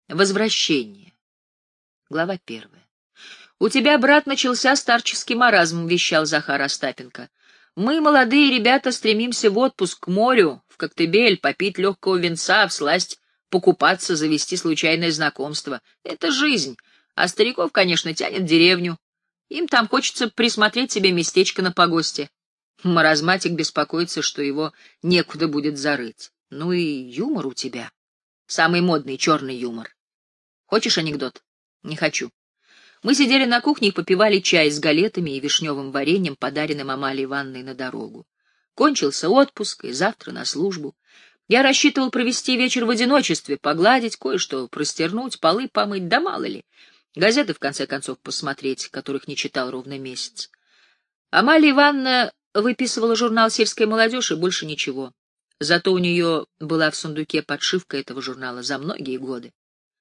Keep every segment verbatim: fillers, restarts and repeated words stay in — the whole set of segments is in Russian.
Возвращение. Глава первая. «У тебя, брат, начался старческий маразм», — вещал Захар Остапенко. «Мы, молодые ребята, стремимся в отпуск к морю, в Коктебель, попить легкого винца, всласть покупаться, завести случайное знакомство. Это жизнь. А стариков, конечно, тянет в деревню. Им там хочется присмотреть себе местечко на погосте. Маразматик беспокоится, что его некуда будет зарыть. Ну и юмор у тебя. Самый модный черный юмор. Хочешь анекдот? Не хочу. Мы сидели на кухне и попивали чай с галетами и вишневым вареньем, подаренным Амалии Ивановной на дорогу. Кончился отпуск, и завтра на службу. Я рассчитывал провести вечер в одиночестве, погладить, кое-что простернуть, полы помыть, да мало ли. Газеты, в конце концов, посмотреть, которых не читал ровно месяц. Амалия Ивановна выписывала журнал «Сельская молодежь» и больше ничего. Зато у нее была в сундуке подшивка этого журнала за многие годы.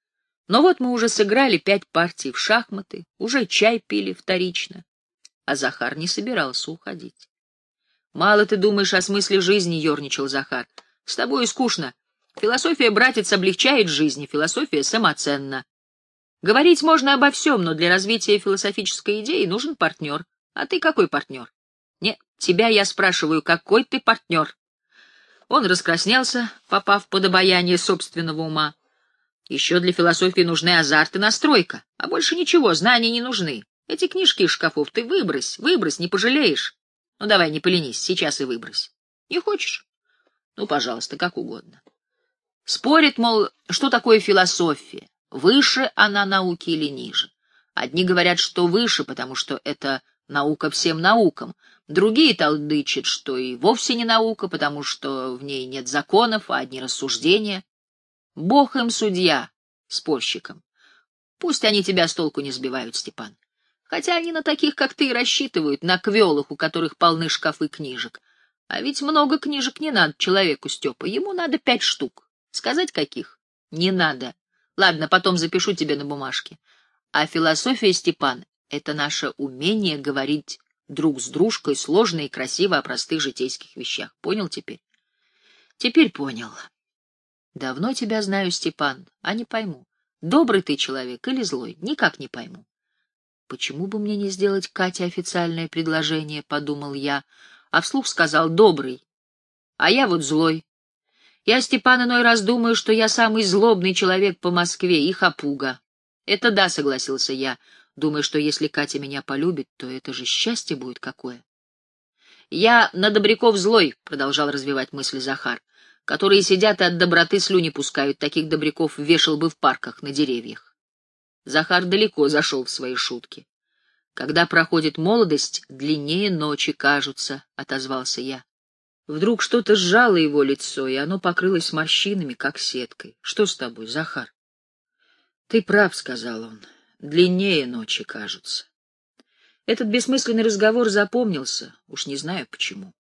Но вот мы уже сыграли пять партий в шахматы, уже чай пили вторично, а Захар не собирался уходить. «Мало ты думаешь о смысле жизни», — ерничал Захар. «С тобой скучно. Философия, братец, облегчает жизнь, философия самоценна. Говорить можно обо всем, но для развития философической идеи нужен партнер. А ты какой партнер? Нет, тебя я спрашиваю, какой ты партнер?» Он раскраснелся, попав под обаяние собственного ума. Еще для философии нужны азарт и настройка, а больше ничего, знания не нужны. Эти книжки из шкафов ты выбрось, выбрось, не пожалеешь. Ну давай, не поленись, сейчас и выбрось. Не хочешь? Ну, пожалуйста, как угодно. Спорят, мол, что такое философия, выше она науки или ниже. Одни говорят, что выше, потому что это наука всем наукам. Другие толдычат, что и вовсе не наука, потому что в ней нет законов, а одни рассуждения. Бог им судья, спорщикам. Пусть они тебя с толку не сбивают, Степан. Хотя они на таких, как ты, рассчитывают, на квелах, у которых полны шкафы книжек. А ведь много книжек не надо человеку, Степа. Ему надо пять штук. Сказать, каких? Не надо. Ладно, потом запишу тебе на бумажке. А философия, Степан, — это наше умение говорить друг с дружкой сложно и красиво о простых житейских вещах. Понял теперь? Теперь понял. Давно тебя знаю, Степан, а не пойму, добрый ты человек или злой, никак не пойму. Почему бы мне не сделать Кате официальное предложение, подумал я, а вслух сказал: добрый, а я вот злой. Я, Степан, иной раз думаю, что я самый злобный человек по Москве и хапуга. Это да, согласился я, думая, что если Катя меня полюбит, то это же счастье будет какое. Я на добряков злой, продолжал развивать мысль Захар, которые сидят и от доброты слюни пускают, таких добряков вешал бы в парках на деревьях. Захар далеко зашел в свои шутки. Когда проходит молодость, длиннее ночи кажутся, — отозвался я. Вдруг что-то сжало его лицо, и оно покрылось морщинами, как сеткой. — Что с тобой, Захар? — Ты прав, — сказал он, — длиннее ночи кажутся. Этот бессмысленный разговор запомнился, уж не знаю почему.